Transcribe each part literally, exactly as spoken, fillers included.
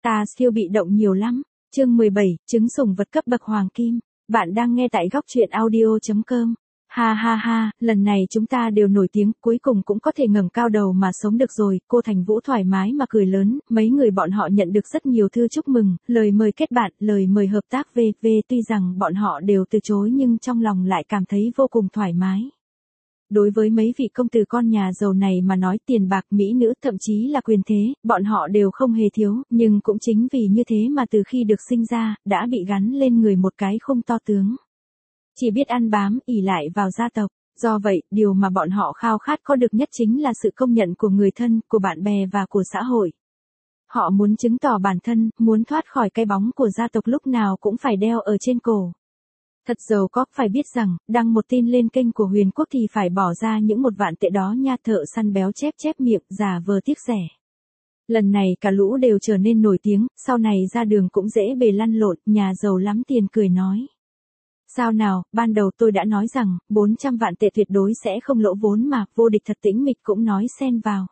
Ta siêu bị động nhiều lắm. Chương mười bảy, trứng sủng vật cấp bậc hoàng kim. Bạn đang nghe tại góc truyện audio chấm com. Ha ha ha, lần này chúng ta đều nổi tiếng, cuối cùng cũng có thể ngẩng cao đầu mà sống được rồi. Cô Thành Vũ thoải mái mà cười lớn, mấy người bọn họ nhận được rất nhiều thư chúc mừng, lời mời kết bạn, lời mời hợp tác vê vê. Tuy rằng bọn họ đều từ chối nhưng trong lòng lại cảm thấy vô cùng thoải mái. Đối với mấy vị công tử con nhà giàu này mà nói, tiền bạc, mỹ nữ, thậm chí là quyền thế, bọn họ đều không hề thiếu, nhưng cũng chính vì như thế mà từ khi được sinh ra, đã bị gắn lên người một cái khung to tướng. Chỉ biết ăn bám, ỷ lại vào gia tộc. Do vậy, điều mà bọn họ khao khát có được nhất chính là sự công nhận của người thân, của bạn bè và của xã hội. Họ muốn chứng tỏ bản thân, muốn thoát khỏi cái bóng của gia tộc lúc nào cũng phải đeo ở trên cổ. Thật giàu có, phải biết rằng, đăng một tin lên kênh của Huyền Quốc thì phải bỏ ra những một vạn tệ đó nha. Thợ săn béo chép chép miệng, giả vờ tiếc rẻ. Lần này cả lũ đều trở nên nổi tiếng, sau này ra đường cũng dễ bề lăn lộn, nhà giàu lắm tiền cười nói. Sao nào, ban đầu tôi đã nói rằng, bốn trăm vạn tệ tuyệt đối sẽ không lỗ vốn mà, vô địch thật tĩnh mịch cũng nói xen vào.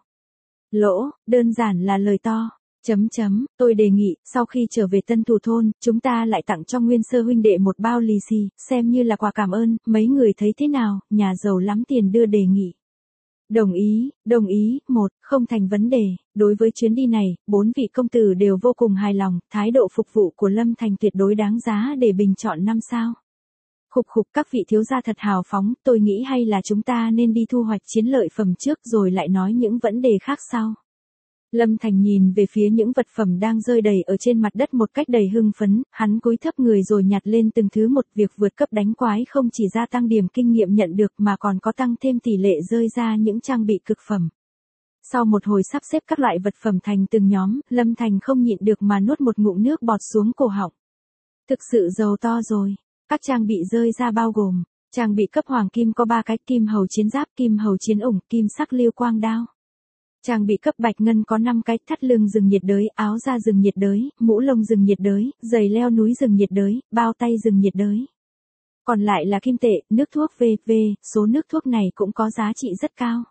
Lỗ, đơn giản là lời to. Chấm chấm, tôi đề nghị, sau khi trở về Tân Thủ Thôn, chúng ta lại tặng cho Nguyên Sơ huynh đệ một bao lì xì, xem như là quà cảm ơn, mấy người thấy thế nào, nhà giàu lắm tiền đưa đề nghị. Đồng ý, đồng ý, một, không thành vấn đề. Đối với chuyến đi này, bốn vị công tử đều vô cùng hài lòng, thái độ phục vụ của Lâm Thành tuyệt đối đáng giá để bình chọn năm sao. Khục khục, các vị thiếu gia thật hào phóng, tôi nghĩ hay là chúng ta nên đi thu hoạch chiến lợi phẩm trước rồi lại nói những vấn đề khác sau. Lâm Thành nhìn về phía những vật phẩm đang rơi đầy ở trên mặt đất một cách đầy hưng phấn, hắn cúi thấp người rồi nhặt lên từng thứ một. Việc vượt cấp đánh quái không chỉ gia tăng điểm kinh nghiệm nhận được mà còn có tăng thêm tỷ lệ rơi ra những trang bị cực phẩm. Sau một hồi sắp xếp các loại vật phẩm thành từng nhóm, Lâm Thành không nhịn được mà nuốt một ngụm nước bọt xuống cổ họng. Thực sự giàu to rồi. Các trang bị rơi ra bao gồm, trang bị cấp hoàng kim có ba cái: kim hầu chiến giáp, kim hầu chiến ủng, kim sắc lưu quang đao. Trang bị cấp bạch ngân có năm cái: thắt lưng rừng nhiệt đới, áo da rừng nhiệt đới, mũ lông rừng nhiệt đới, giày leo núi rừng nhiệt đới, bao tay rừng nhiệt đới. Còn lại là kim tệ, nước thuốc vê vê, số nước thuốc này cũng có giá trị rất cao.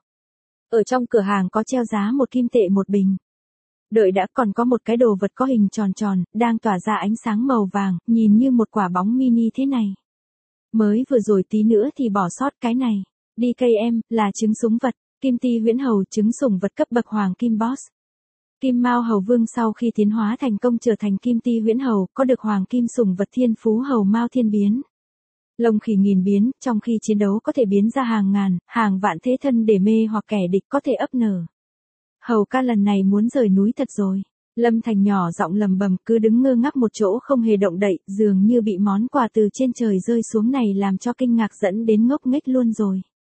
Ở trong cửa hàng có treo giá một kim tệ một bình. Đợi đã, còn có một cái đồ vật có hình tròn tròn, đang tỏa ra ánh sáng màu vàng, nhìn như một quả bóng mini thế này. Mới vừa rồi tí nữa thì bỏ sót cái này. đê ca em, là trứng súng vật. Kim Ti Huyễn Hầu, trứng sủng vật cấp bậc hoàng kim boss. Kim Mao Hầu Vương sau khi tiến hóa thành công trở thành Kim Ti Huyễn Hầu, có được hoàng kim sủng vật thiên phú hầu Mao thiên biến. Lông khỉ nghìn biến, trong khi chiến đấu có thể biến ra hàng ngàn, hàng vạn thế thân để mê hoặc kẻ địch, có thể ấp nở. Hầu ca lần này muốn rời núi thật rồi. Lâm Thành nhỏ giọng lầm bầm, cứ đứng ngơ ngác một chỗ không hề động đậy, dường như bị món quà từ trên trời rơi xuống này làm cho kinh ngạc dẫn đến ngốc nghếch luôn rồi.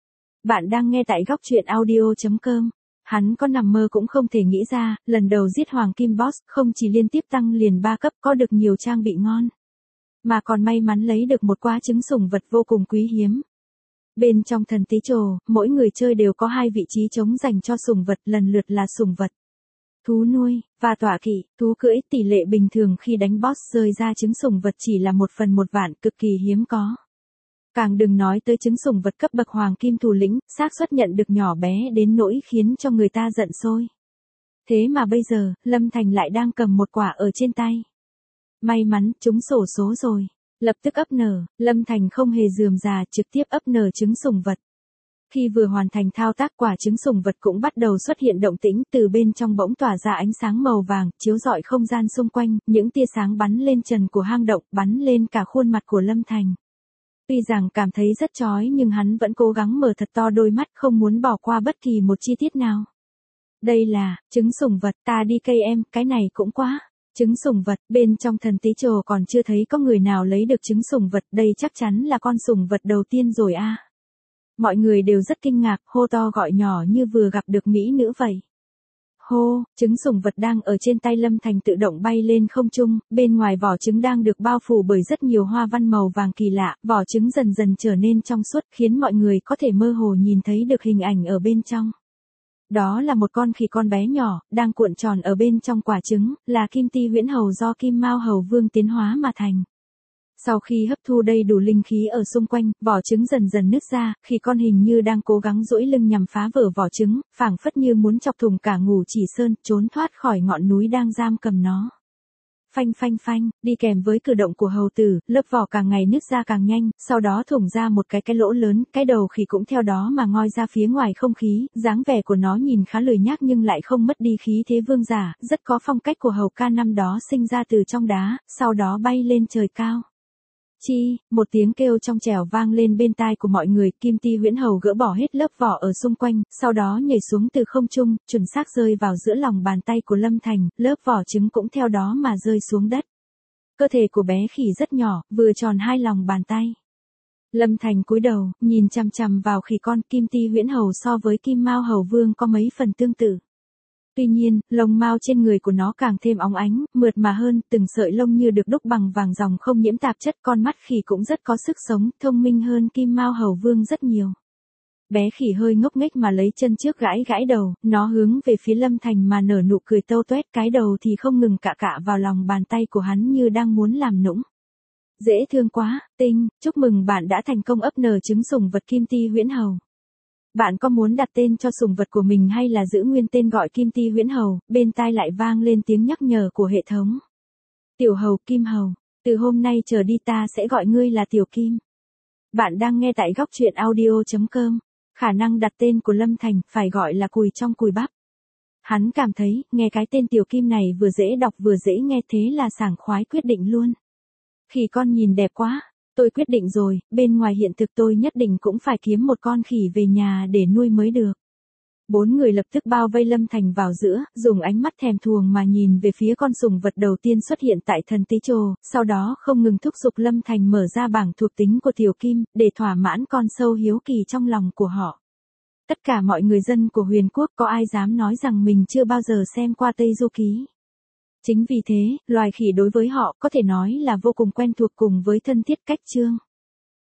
Bạn đang nghe tại góc truyện audio chấm com. Hắn có nằm mơ cũng không thể nghĩ ra, lần đầu giết Hoàng Kim Boss, không chỉ liên tiếp tăng liền ba cấp, có được nhiều trang bị ngon, mà còn may mắn lấy được một quả trứng sủng vật vô cùng quý hiếm. Bên trong thần tí trồ, mỗi người chơi đều có hai vị trí trống dành cho sủng vật, lần lượt là sủng vật, thú nuôi, và tọa kỵ, thú cưỡi. Tỷ lệ bình thường khi đánh boss rơi ra trứng sủng vật chỉ là một phần một vạn, cực kỳ hiếm có. Càng đừng nói tới trứng sủng vật cấp bậc hoàng kim thủ lĩnh, xác suất nhận được nhỏ bé đến nỗi khiến cho người ta giận sôi. Thế mà bây giờ, Lâm Thành lại đang cầm một quả ở trên tay. May mắn, trúng xổ số rồi. Lập tức ấp nở, Lâm Thành không hề rườm rà, trực tiếp ấp nở trứng sủng vật. Khi vừa hoàn thành thao tác, quả trứng sủng vật cũng bắt đầu xuất hiện động tĩnh, từ bên trong bỗng tỏa ra ánh sáng màu vàng, chiếu rọi không gian xung quanh, những tia sáng bắn lên trần của hang động, bắn lên cả khuôn mặt của Lâm Thành. Tuy rằng cảm thấy rất chói nhưng hắn vẫn cố gắng mở thật to đôi mắt, không muốn bỏ qua bất kỳ một chi tiết nào. Đây là trứng sủng vật, ta đi cây em, cái này cũng quá. Trứng sủng vật, bên trong thần tí trồ còn chưa thấy có người nào lấy được trứng sủng vật, đây chắc chắn là con sủng vật đầu tiên rồi a. À. Mọi người đều rất kinh ngạc, hô to gọi nhỏ như vừa gặp được mỹ nữ vậy. Hô, trứng sủng vật đang ở trên tay Lâm Thành tự động bay lên không trung, bên ngoài vỏ trứng đang được bao phủ bởi rất nhiều hoa văn màu vàng kỳ lạ, vỏ trứng dần dần trở nên trong suốt, khiến mọi người có thể mơ hồ nhìn thấy được hình ảnh ở bên trong. Đó là một con khỉ con bé nhỏ, đang cuộn tròn ở bên trong quả trứng, là Kim Ti Huyễn Hầu do Kim Mao Hầu Vương tiến hóa mà thành. Sau khi hấp thu đầy đủ linh khí ở xung quanh, vỏ trứng dần dần nứt ra, khi con hình như đang cố gắng duỗi lưng nhằm phá vỡ vỏ trứng, phảng phất như muốn chọc thủng cả Ngũ Chỉ Sơn, trốn thoát khỏi ngọn núi đang giam cầm nó. phanh phanh phanh, đi kèm với cử động của hầu tử, lớp vỏ càng ngày nứt ra càng nhanh, sau đó thủng ra một cái cái lỗ lớn, cái đầu khỉ cũng theo đó mà ngoi ra phía ngoài không khí, dáng vẻ của nó nhìn khá lười nhác nhưng lại không mất đi khí thế vương giả, rất có phong cách của hầu ca năm đó sinh ra từ trong đá, sau đó bay lên trời cao. Chi, một tiếng kêu trong trẻo vang lên bên tai của mọi người, Kim Ti Huyễn Hầu gỡ bỏ hết lớp vỏ ở xung quanh, sau đó nhảy xuống từ không trung, chuẩn xác rơi vào giữa lòng bàn tay của Lâm Thành, lớp vỏ trứng cũng theo đó mà rơi xuống đất. Cơ thể của bé khỉ rất nhỏ, vừa tròn hai lòng bàn tay. Lâm Thành cúi đầu, nhìn chằm chằm vào khỉ con. Kim Ti Huyễn Hầu so với Kim Mao Hầu Vương có mấy phần tương tự. Tuy nhiên, lông mao trên người của nó càng thêm óng ánh, mượt mà hơn, từng sợi lông như được đúc bằng vàng ròng không nhiễm tạp chất, con mắt khỉ cũng rất có sức sống, thông minh hơn Kim Mao Hầu Vương rất nhiều. Bé khỉ hơi ngốc nghếch mà lấy chân trước gãi gãi đầu, nó hướng về phía Lâm Thành mà nở nụ cười tâu tuét, cái đầu thì không ngừng cạ cạ vào lòng bàn tay của hắn như đang muốn làm nũng. Dễ thương quá, Tinh, chúc mừng bạn đã thành công ấp nở trứng sủng vật Kim Ti Huyễn Hầu. Bạn có muốn đặt tên cho sủng vật của mình hay là giữ nguyên tên gọi Kim Ti Huyễn Hầu? Bên tai lại vang lên tiếng nhắc nhở của hệ thống. Tiểu Hầu Kim Hầu, từ hôm nay trở đi ta sẽ gọi ngươi là Tiểu Kim. Bạn đang nghe tại góc truyện audio chấm com. Khả năng đặt tên của Lâm Thành phải gọi là cùi trong cùi bắp. Hắn cảm thấy, nghe cái tên Tiểu Kim này vừa dễ đọc vừa dễ nghe, thế là sảng khoái quyết định luôn. Khỉ con nhìn đẹp quá. Tôi quyết định rồi, bên ngoài hiện thực tôi nhất định cũng phải kiếm một con khỉ về nhà để nuôi mới được. Bốn người lập tức bao vây Lâm Thành vào giữa, dùng ánh mắt thèm thuồng mà nhìn về phía con sủng vật đầu tiên xuất hiện tại thần tí trồ, sau đó không ngừng thúc giục Lâm Thành mở ra bảng thuộc tính của Tiểu Kim, để thỏa mãn con sâu hiếu kỳ trong lòng của họ. Tất cả mọi người dân của Huyền Quốc có ai dám nói rằng mình chưa bao giờ xem qua Tây Du Ký. Chính vì thế, loài khỉ đối với họ có thể nói là vô cùng quen thuộc cùng với thân thiết cách chương.